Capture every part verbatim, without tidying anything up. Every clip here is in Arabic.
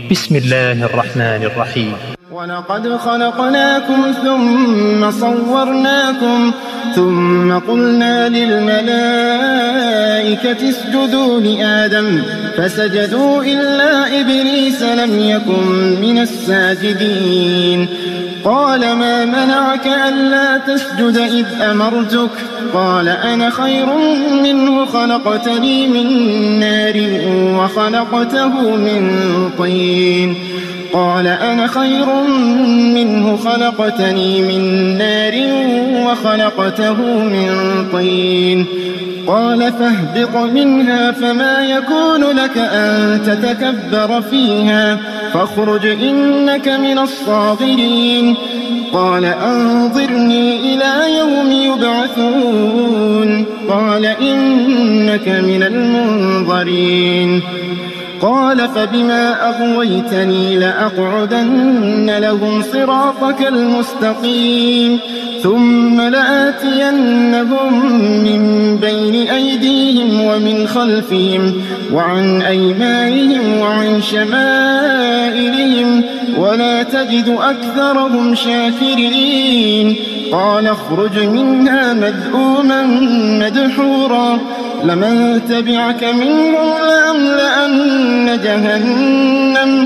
بسم الله الرحمن الرحيم. ولقد خلقناكم ثم صورناكم ثم قلنا للملائكة اسجدوا لآدم فسجدوا إلا إبليس لم يكن من الساجدين. قال ما منعك ألا تسجد إذ أمرتك؟ قال أنا خير منه خلقتني من نار وخلقته من طين. قال أنا خير منه خلقتني من نار وخلقته من طين. قال فاهبط منها فما يكون لك أن تتكبر فيها فاخرج إنك من الصاغرين. قال أنظرني إلى يوم يبعثون. قال إنك من المنظرين. قال فبما أغويتني لأقعدن لهم صراطك المستقيم ثم لآتينهم من بين أيديهم ومن خلفهم وعن أيمانهم وعن شمائلهم ولا تجد أكثرهم شاكرين. قال اخرج منها مذءوما مدحورا لمن تبعك منهم لأملأن جهنم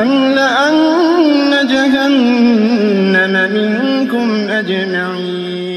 لأملأن جهنم منكم أجمعين.